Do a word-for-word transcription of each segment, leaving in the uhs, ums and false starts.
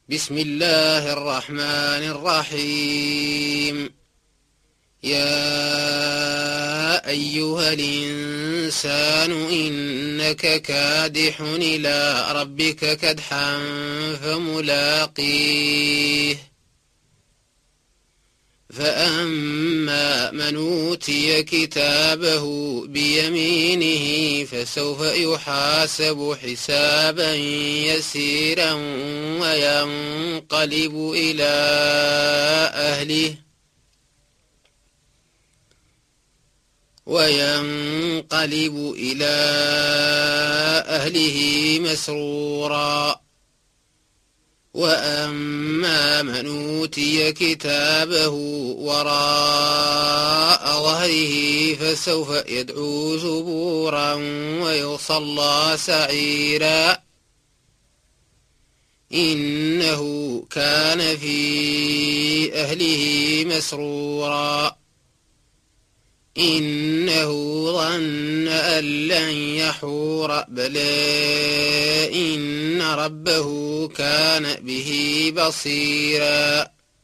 بسم الله الرحمن الرحيم. يا أيها الإنسان إنك كادح إلى ربك كدحا فملاقيه فأما من أوتي كتابه بيمينه فسوف يحاسب حسابا يسيرا وينقلب إلى أهله وينقلب إلى أهله مسرورا. وأما من أوتي كتابه وراء ظهره فسوف يدعو ثبورا ويصلى سعيرا إنه كان في أهله مسرورا. إنه ظن أن لن يحور بلى إن ربه كان به بصيرا.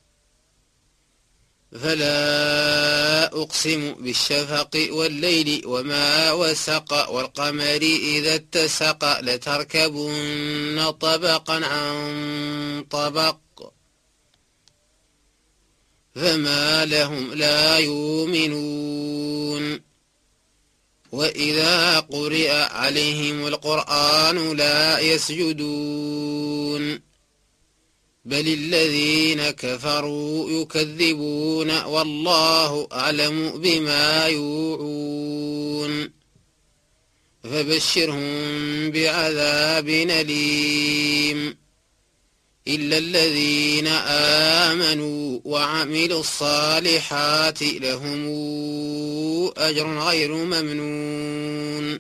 فلا أقسم بالشفق والليل وما وسق والقمر إذا اتسق لتركبن طبقا عن طبق فما لهم لا يؤمنون. وإذا قرئ عليهم القرآن لا يسجدون بل الذين كفروا يكذبون والله أعلم بما يوعون. فبشرهم بعذاب أليم إلا الذين آمنوا وعملوا الصالحات لهم أجر غير ممنون.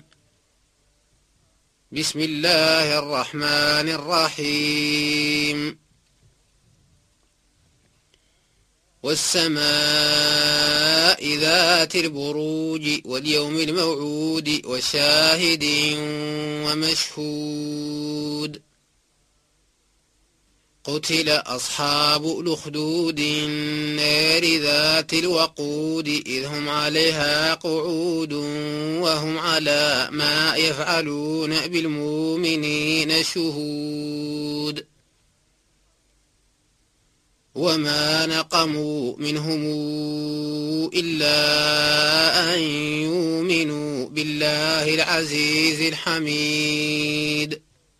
بسم الله الرحمن الرحيم. والسماء ذات البروج واليوم الموعود وشاهد ومشهود. قتل أصحاب الأخدود النار ذات الوقود إذ هم عليها قعود وهم على ما يفعلون بالمؤمنين شهود. وما نقموا منهم إلا أن يؤمنوا بالله العزيز الحميد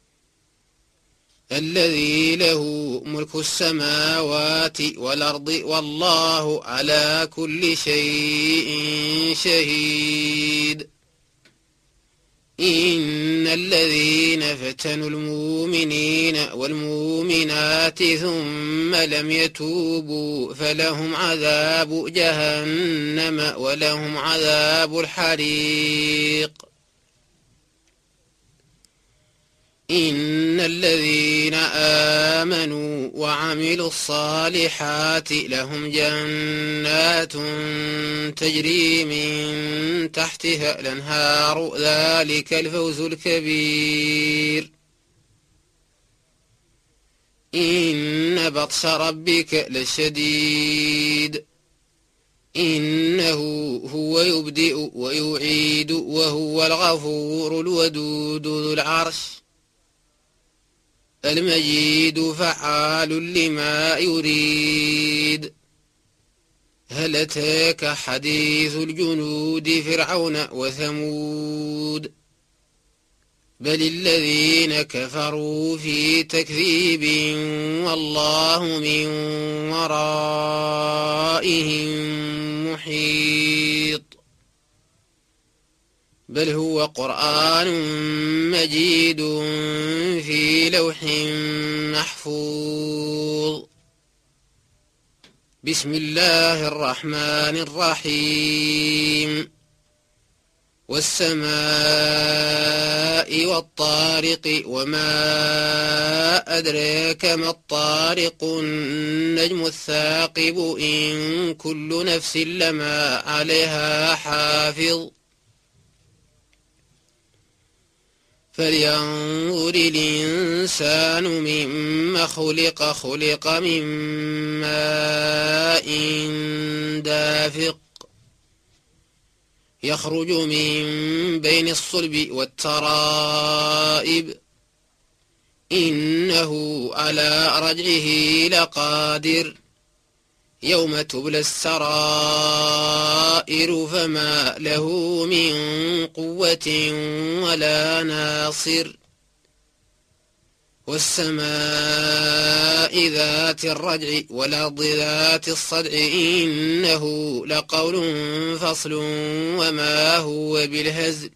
الذي له ملك السماوات والأرض والله على كل شيء شهيد. إن الذين فتنوا المؤمنين والمؤمنات ثم لم يتوبوا فلهم عذاب جهنم ولهم عذاب الحريق. إن الذين آمنوا وعملوا الصالحات لهم جنات تجري من تحتها الأنهار ذلك الفوز الكبير. إن بطش ربك لشديد إنه هو يبدئ ويعيد وهو الغفور الودود ذو العرش المجيد فعال لما يريد. هل أتاك حديث الجنود فرعون وثمود بل الذين كفروا في تكذيب والله من ورائهم محيط. بل هو قرآن مجيد في لوح محفوظ. بسم الله الرحمن الرحيم. والسماء والطارق وما أدراك ما الطارق النجم الثاقب إن كل نفس لما عليها حافظ فلينظر الإنسان مما خلق خلق من ماء دافق يخرج من بين الصلب والترائب إنه على رجعه لقادر يوم تبلى السرائر فما له من قوة ولا ناصر والسماء ذات الرجع والأرض ذات الصدع إنه لقول فصل وما هو بالهزل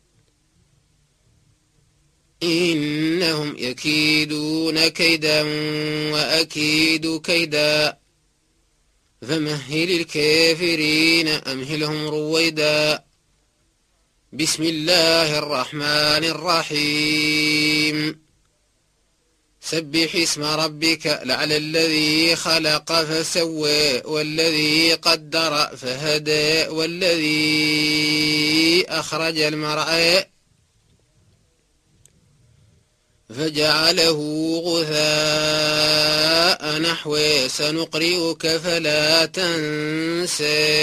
إنهم يكيدون كيدا وأكيد كيدا فمهل الكافرين أمهلهم رويدا بسم الله الرحمن الرحيم سبح اسم ربك لعل الذي خلق فسوى والذي قدر فهدى والذي أخرج المرعى فجعله غثاء نحوه سنقرئك فلا تنسى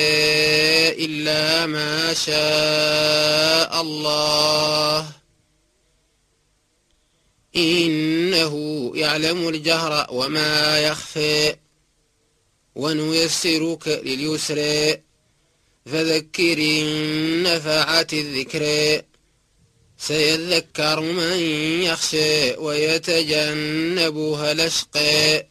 إلا ما شاء الله إنه يعلم الجهر وما يخفى ونيسرك لليسر فذكر إن نفعت الذكر سيذكر من يخشى ويتجنبها الأشقى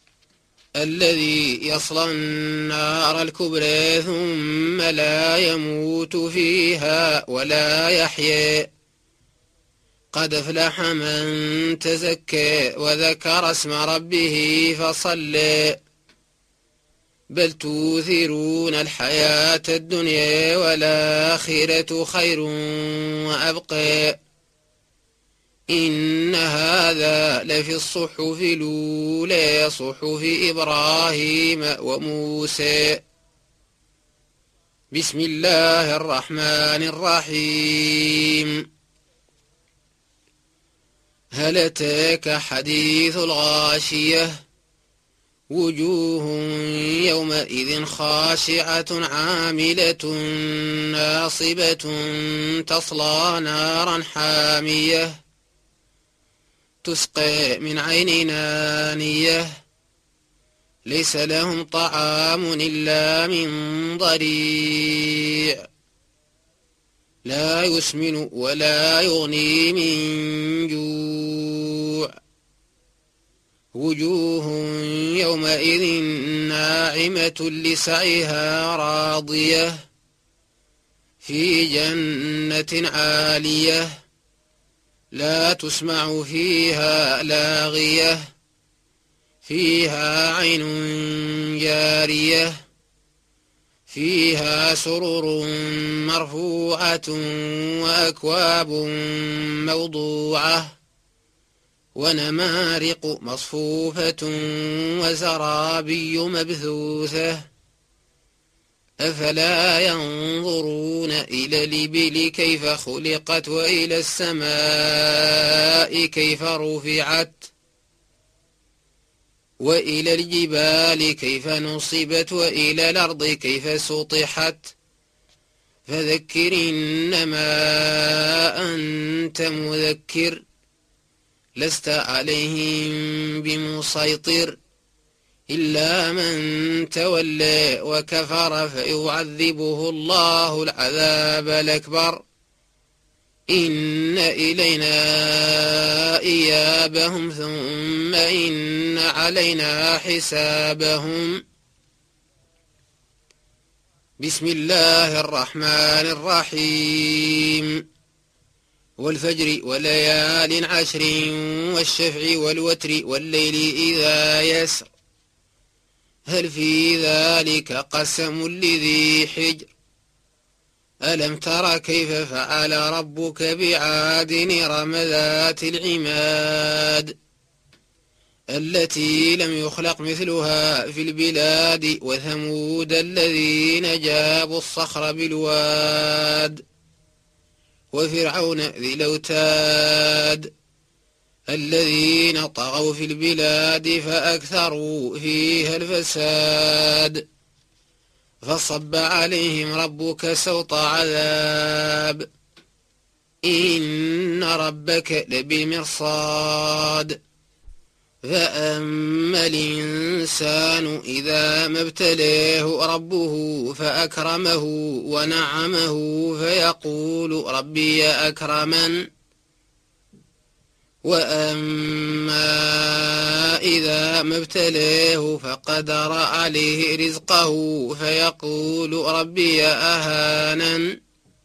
الذي يصلى النار الكبرى ثم لا يموت فيها ولا يحيى قد أفلح من تزكى وذكر اسم ربه فصلى بل توثرون الحياة الدنيا والآخرة خير وأبقى إن هذا لفي الصحف الأولى صحف إبراهيم وموسى بسم الله الرحمن الرحيم هل أتاك حديث الغاشية وجوه يومئذ خاشعة عاملة ناصبة تصلى نارا حامية تسقى من عين آنية ليس لهم طعام إلا من ضريع لا يسمن ولا يغني من جوع وجوه يومئذ ناعمة لسعيها راضية في جنة عالية لا تسمع فيها لاغية فيها عين جارية فيها سرر مرفوعة وأكواب موضوعة ونمارق مصفوفة وزرابي مبثوثة أفلا ينظرون إلى الإبل كيف خلقت وإلى السماء كيف رفعت وإلى الجبال كيف نصبت وإلى الأرض كيف سطحت فذكر إنما أنت مذكر لست عليهم بمسيطر إلا من تولى وكفر فيعذبه الله العذاب الأكبر إن إلينا إيابهم ثم إن علينا حسابهم بسم الله الرحمن الرحيم والفجر وليال عشر والشفع والوتر والليل إذا يسر هل في ذلك قسم لذي حجر ألم تر كيف فعل ربك بعاد إرم ذات العماد التي لم يخلق مثلها في البلاد وثمود الذين جابوا الصخر بالواد وفرعون ذي الأوتاد الذين طغوا في البلاد فأكثروا فيها الفساد فصب عليهم ربك سوط عذاب إن ربك لبالمرصاد فأما الإنسان إذا ما ابتلاه ربه فأكرمه ونعمه فيقول ربي أكرمن وأما إذا ما ابتلاه فقدر عليه رزقه فيقول ربي أهانن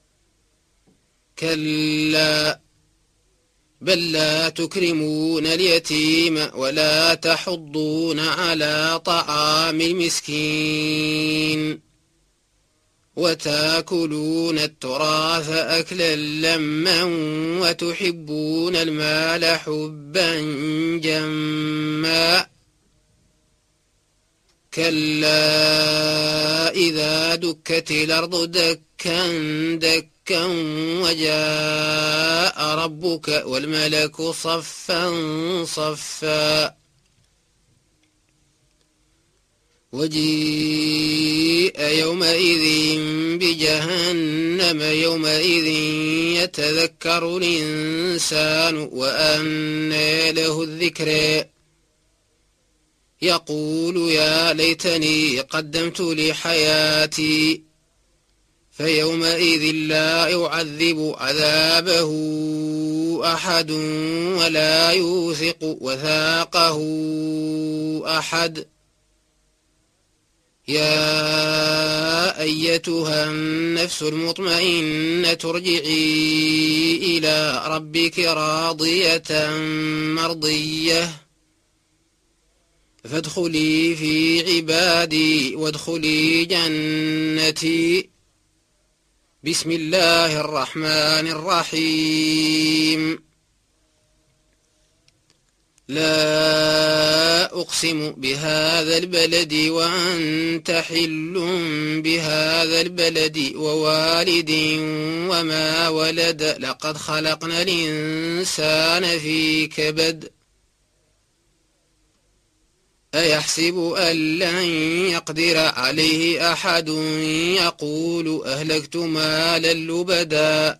كلا بل لا تكرمون اليتيم ولا تحضون على طعام المسكين وتاكلون التراث أكلا لما وتحبون المال حبا جما كلا إذا دكت الأرض دكا دكا وجاء ربك والملك صفا صفا وجيء يومئذ بجهنم يومئذ يتذكر الإنسان وأنى له الذكر يقول يا ليتني قدمت لحياتي فيومئذ لا يعذب عذابه أحد ولا يوثق وثاقه أحد يا أيتها النفس المطمئنة ارجعي إلى ربك راضية مرضية فادخلي في عبادي وادخلي جنتي بسم الله الرحمن الرحيم لا أقسم بهذا البلد وأنت حل بهذا البلد ووالد وما ولد لقد خلقنا الإنسان في كبد أيحسب أن لن يقدر عليه أحد يقول أهلكت مالا لبدا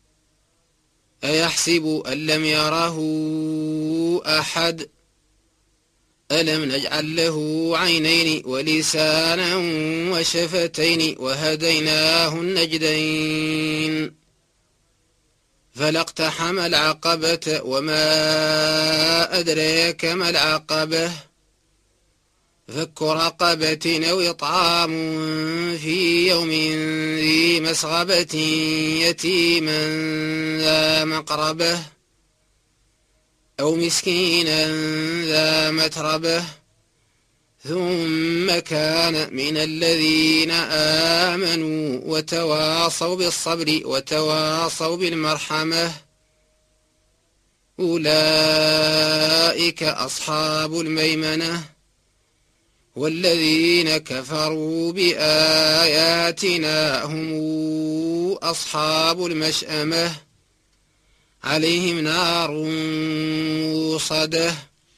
أيحسب أن لم يره أحد ألم نجعل له عينين ولسانا وشفتين وهديناه النجدين فلاقتحم العقبة وما أدريك ما العقبة فك رقبة أو إطعام في يوم ذي مسغبة يتيما ذا مقربة أو مسكينا ذا متربة ثم كان من الذين آمنوا وتواصوا بالصبر وتواصوا بالمرحمة أولئك أصحاب الميمنة والذين كفروا بآياتنا هم أصحاب المشأمة عليهم نار موصدة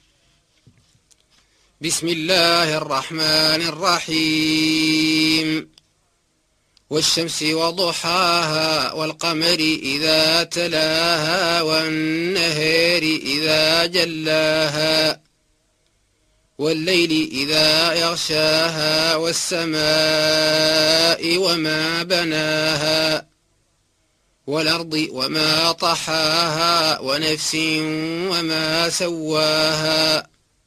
بسم الله الرحمن الرحيم والشمس وضحاها والقمر إذا تلاها والنهار إذا جلاها والليل إذا يغشاها والسماء وما بناها والأرض وما طحاها ونفس وما سواها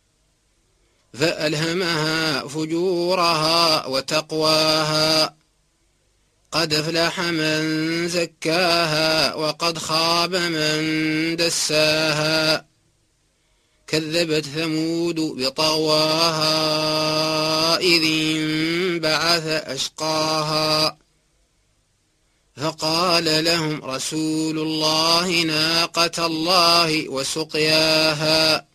فألهمها فجورها وتقواها قد أفلح من زكاها وقد خاب من دساها كذبت ثمود بطغواها إذ انبعث أشقاها فقال لهم رسول الله ناقة الله وسقياها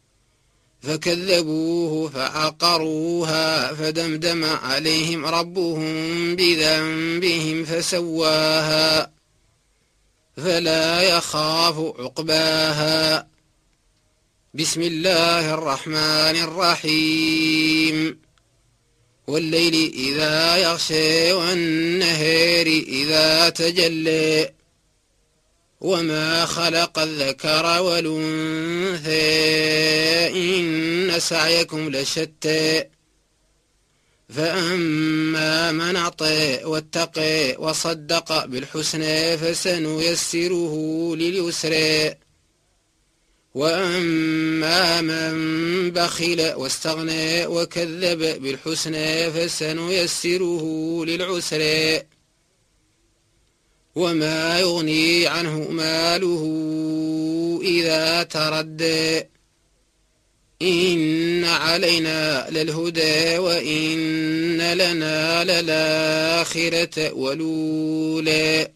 فكذبوه فعقروها فدمدم عليهم ربهم بذنبهم فسواها فلا يخاف عقباها. بسم الله الرحمن الرحيم. والليل إذا يغشى والنهار إذا تجلى وما خلق الذكر والأنثى إن سعيكم لشتى فأما من أعطى واتقى وصدق بالحسنى فسنيسره لليسرى وأما من بخل واستغنى وكذب بالحسنى فسنيسره للعسرى وما يغني عنه ماله إذا تردى إن علينا للهدى وإن لنا للآخرة والأولى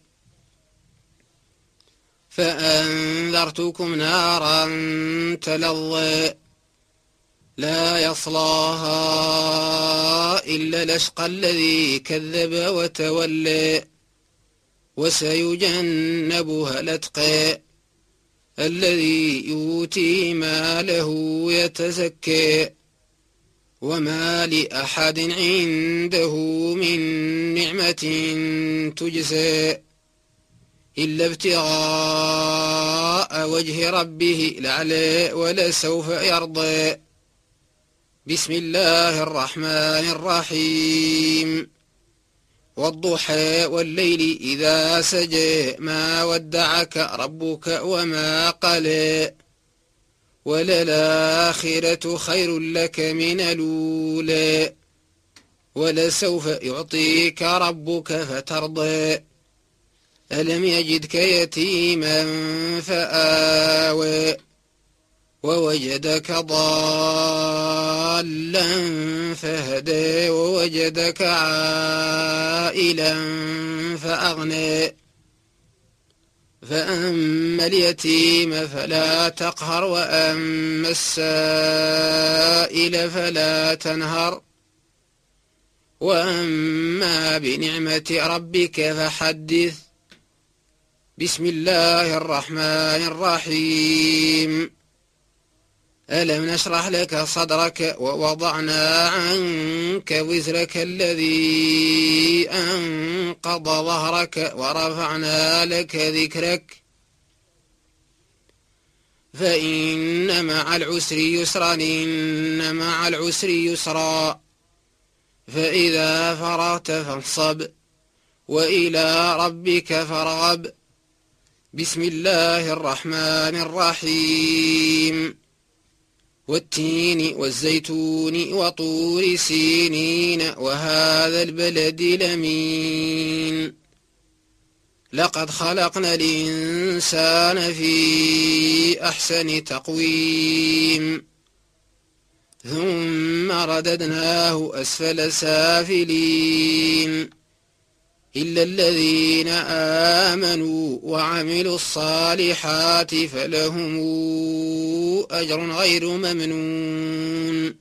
فأنذرتكم نارا تلظى لا يصلاها إلا الأشقى الذي كذب وتولى وسيجنبها الأتقى الذي يؤتي ماله يتزكى وما لأحد عنده من نعمة تجزى إلا ابتغاء وجه ربه الأعلى ولسوف يرضى. بسم الله الرحمن الرحيم. والضحى والليل إذا سجى ما ودعك ربك وما قلى وللآخرة خير لك من الأولى ولسوف يعطيك ربك فترضى ألم يجدك يتيما فآوى ووجدك ضالا فهدى ووجدك عائلا فأغنى فأما اليتيم فلا تقهر وأما السائل فلا تنهر وأما بنعمة ربك فحدث. بسم الله الرحمن الرحيم. ألم نشرح لك صدرك ووضعنا عنك وزرك الذي أنقض ظهرك ورفعنا لك ذكرك فإن مع العسر يسرا إن مع العسر يسرا فإذا فرغت فانصب وإلى ربك فارغب. بسم الله الرحمن الرحيم. والتين والزيتون وطور سينين وهذا البلد الأمين لقد خلقنا الإنسان في أحسن تقويم ثم رددناه أسفل سافلين إلا الذين آمنوا وعملوا الصالحات فلهم أجر غير ممنون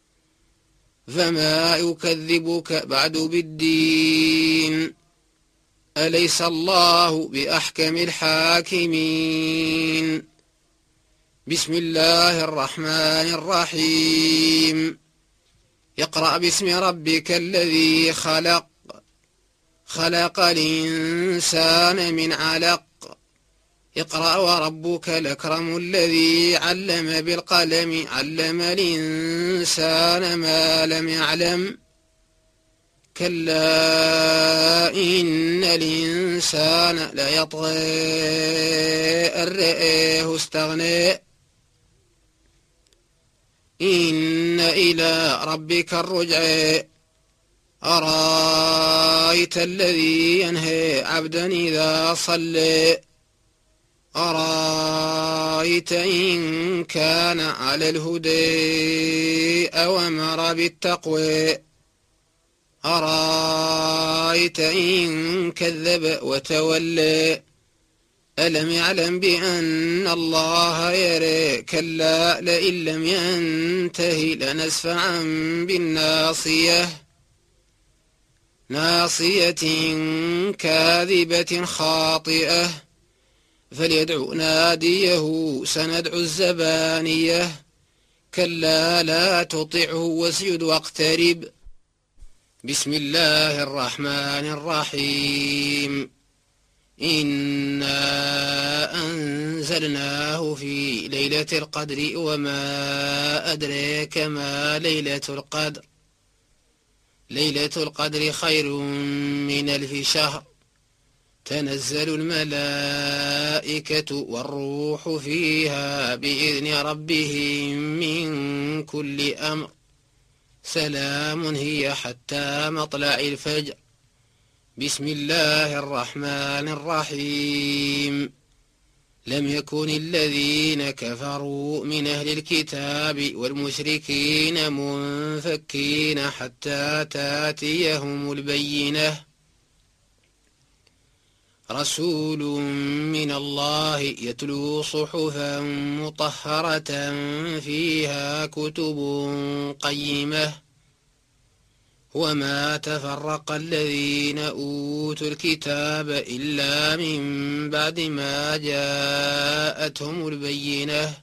فما يكذبك بعد بالدين أليس الله بأحكم الحاكمين. بسم الله الرحمن الرحيم. اقرأ باسم ربك الذي خلق خلق الإنسان من علق اقرأ وربك الأكرم الذي علم بالقلم علم الإنسان ما لم يعلم كلا إن الإنسان ليطغى أن رآه استغنى إن إلى ربك الرجعى أرأيت الذي ينهى عبدا إذا صلى أرأيت إن كان على الهدى أو أمر بالتقوى أرأيت إن كذب وتولى ألم يعلم بأن الله يرى كلا لئن لم ينته لنسفعا بالناصية ناصية كاذبة خاطئة فليدع ناديه سندع الزبانية كلا لا تطعه واسجد واقترب. بسم الله الرحمن الرحيم إنا أنزلناه في ليلة القدر وما أدريك ما ليلة القدر ليلة القدر خير من ألف شهر تنزل الملائكة والروح فيها بإذن ربهم من كل أمر سلام هي حتى مطلع الفجر. بسم الله الرحمن الرحيم لم يكن الذين كفروا من أهل الكتاب والمشركين منفكين حتى تاتيهم البينة رسول من الله يتلو صحفا مطهرة فيها كتب قيمة وما تفرق الذين أوتوا الكتاب إلا من بعد ما جاءتهم البينة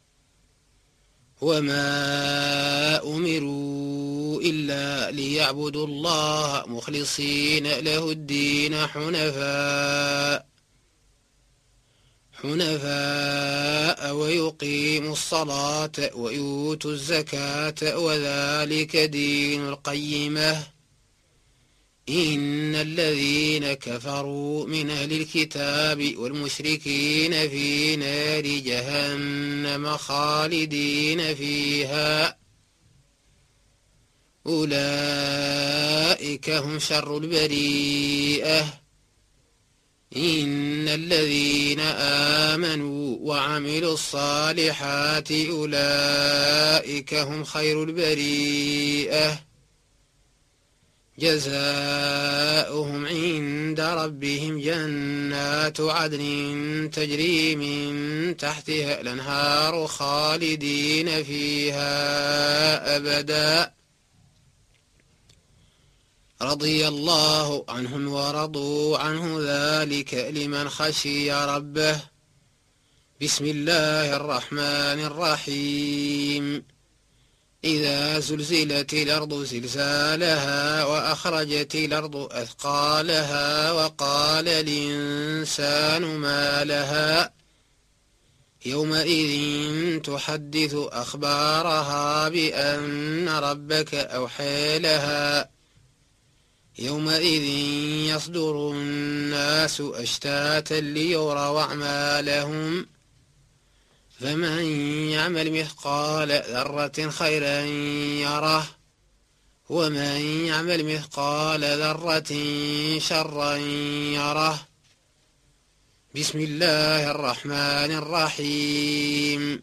وما أمروا إلا ليعبدوا الله مخلصين له الدين حنفاء حنفاء ويقيموا الصلاة ويؤتوا الزكاة وذلك دين القيمة إن الذين كفروا من أهل الكتاب والمشركين في نار جهنم خالدين فيها أولئك هم شر البريئة إن الذين آمنوا وعملوا الصالحات أولئك هم خير البريئة جزاؤهم عند ربهم جنات عدن تجري من تحتها الأنهار خالدين فيها أبدا رضي الله عنهم ورضوا عنه ذلك لمن خشي ربه. بسم الله الرحمن الرحيم إذا زلزلت الأرض زلزالها وأخرجت الأرض أثقالها وقال الإنسان ما لها يومئذ تحدث أخبارها بأن ربك أوحى لها يومئذ يصدر الناس أشتاتا ليروا أعمالهم فمن يعمل مثقال ذرة خيرا يره ومن يعمل مثقال ذرة شرا يره. بسم الله الرحمن الرحيم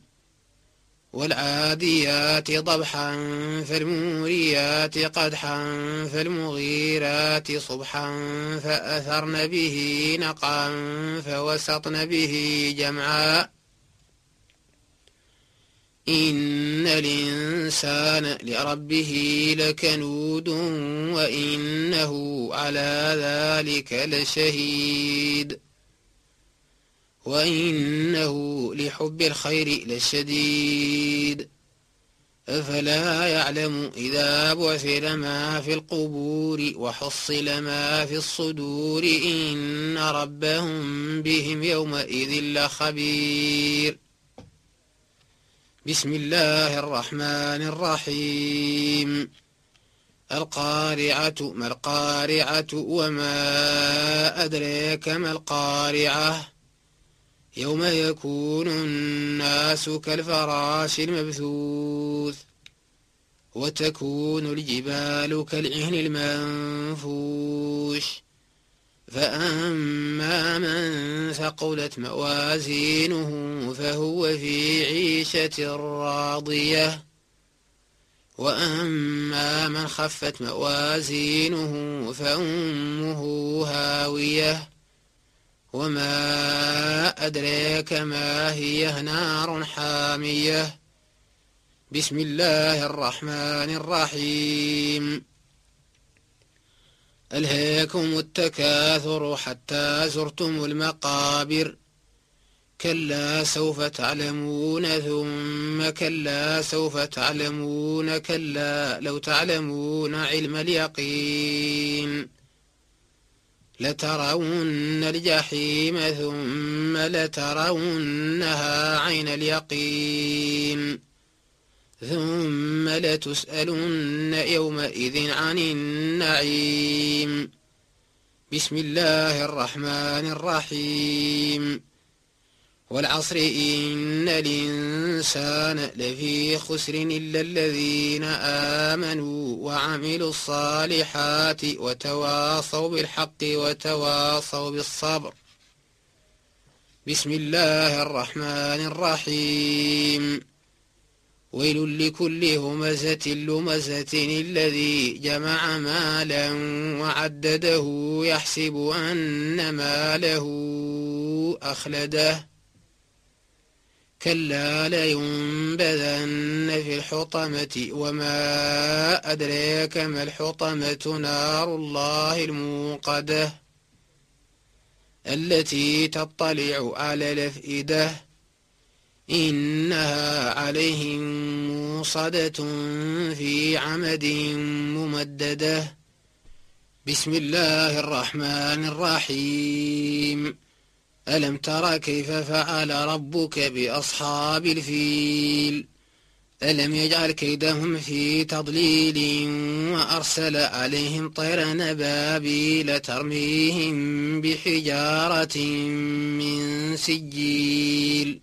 والعاديات ضبحا فالموريات قدحا فالمغيرات صبحا فأثرن به نقعا فوسطن به جمعا إن الإنسان لربه لكنود وإنه على ذلك لشهيد وإنه لحب الخير لشديد أفلا يعلم إذا بعثر ما في القبور وحصل ما في الصدور إن ربهم بهم يومئذ لخبير. بسم الله الرحمن الرحيم القارعة ما القارعة وما أدريك ما القارعة يوم يكون الناس كالفراش المبثوث وتكون الجبال كالعهن المنفوش فأما من ثقلت موازينه فهو في عيشة راضية وأما من خفت موازينه فأمه هاوية وما أدريك ما هي نار حامية. بسم الله الرحمن الرحيم ألهاكم التكاثر حتى زرتم المقابر كلا سوف تعلمون ثم كلا سوف تعلمون كلا لو تعلمون علم اليقين لترون الجحيم ثم لترونها عين اليقين ثم لتسألن يومئذ عن النعيم. بسم الله الرحمن الرحيم. والعصر إن الإنسان لفي خسر إلا الذين آمنوا وعملوا الصالحات وتواصوا بالحق وتواصوا بالصبر. بسم الله الرحمن الرحيم. ويل لكل همزة لمزة الذي جمع مالا وعدده يحسب أن ماله أخلده كلا لينبذن في الحطمة وما أدريك ما الحطمة نار الله الموقدة التي تطلع على الأفئدة إنها عليهم موصدة في عمد ممددة. بسم الله الرحمن الرحيم. ألم تر كيف فعل ربك بأصحاب الفيل ألم يجعل كيدهم في تضليل وأرسل عليهم طيرا نبابيل ترميهم بحجارة من سجيل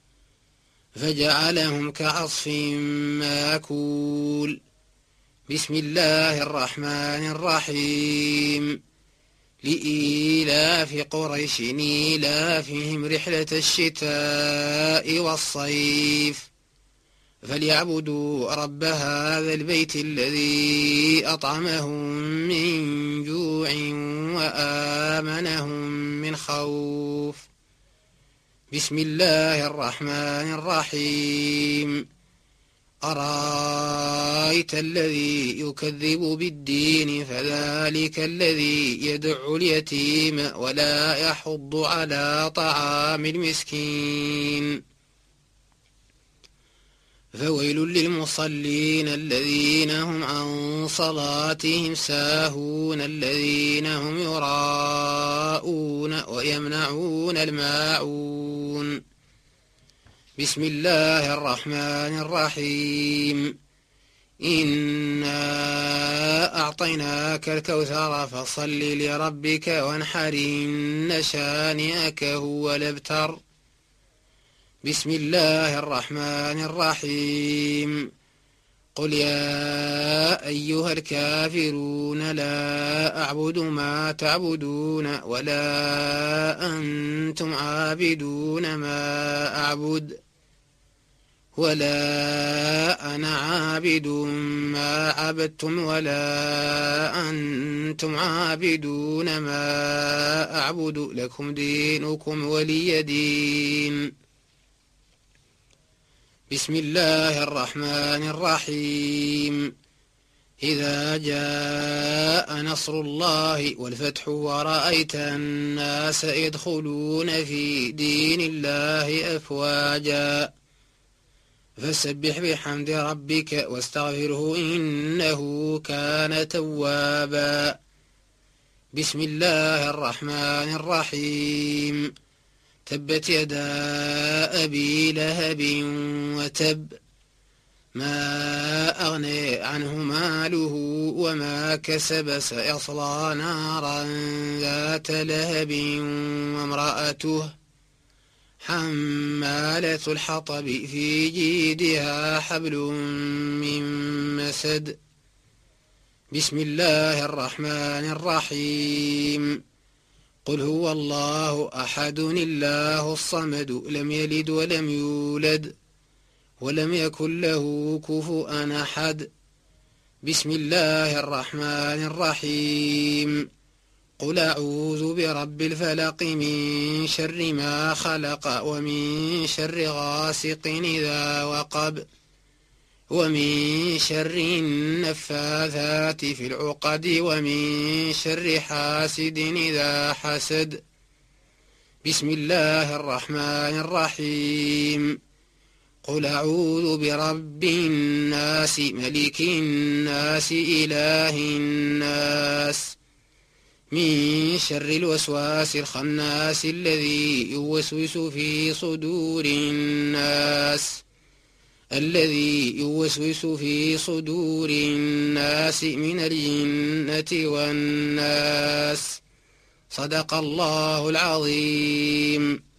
فجعلهم كعصف ماكول. بسم الله الرحمن الرحيم. لإيلاف قريش إيلافهم رحلة الشتاء والصيف فليعبدوا رب هذا البيت الذي أطعمهم من جوع وآمنهم من خوف. بسم الله الرحمن الرحيم. أرأيت الذي يكذب بالدين فذلك الذي يدع اليتيم ولا يحض على طعام المسكين فويل للمصلين الذين هم عن صلاتهم ساهون الذين هم يراءون ويمنعون الماعون. بسم الله الرحمن الرحيم. إنا أعطيناك الكوثر فصل لربك وانحر إن شانئك هو الأبتر. بسم الله الرحمن الرحيم. قل يا أيها الكافرون لا أعبد ما تعبدون ولا أنتم عابدون ما أعبد ولا أنا عابد ما عبدتم ولا أنتم عابدون ما أعبد لكم دينكم ولي دين. بسم الله الرحمن الرحيم. إذا جاء نصر الله والفتح ورأيت الناس يدخلون في دين الله أفواجا فسبح بحمد ربك واستغفره إنه كان توابا. بسم الله الرحمن الرحيم. تبت يدا أبي لهب وتب ما أغني عنه ماله وما كسب سيصلى نارا ذات لهب وامرأته حمالة الحطب في جيدها حبل من مسد. بسم الله الرحمن الرحيم. قل هو الله أحد الله الصمد لم يلد ولم يولد ولم يكن له كفؤا أحد. بسم الله الرحمن الرحيم. قل أعوذ برب الفلق من شر ما خلق ومن شر غاسق إذا وقب ومن شر النفاثات في العقد ومن شر حاسد إذا حسد. بسم الله الرحمن الرحيم قل أعوذ برب الناس ملك الناس إله الناس من شر الوسواس الخناس الذي يوسوس في صدور الناس الذي يوسوس في صدور الناس من الجنة والناس. صدق الله العظيم.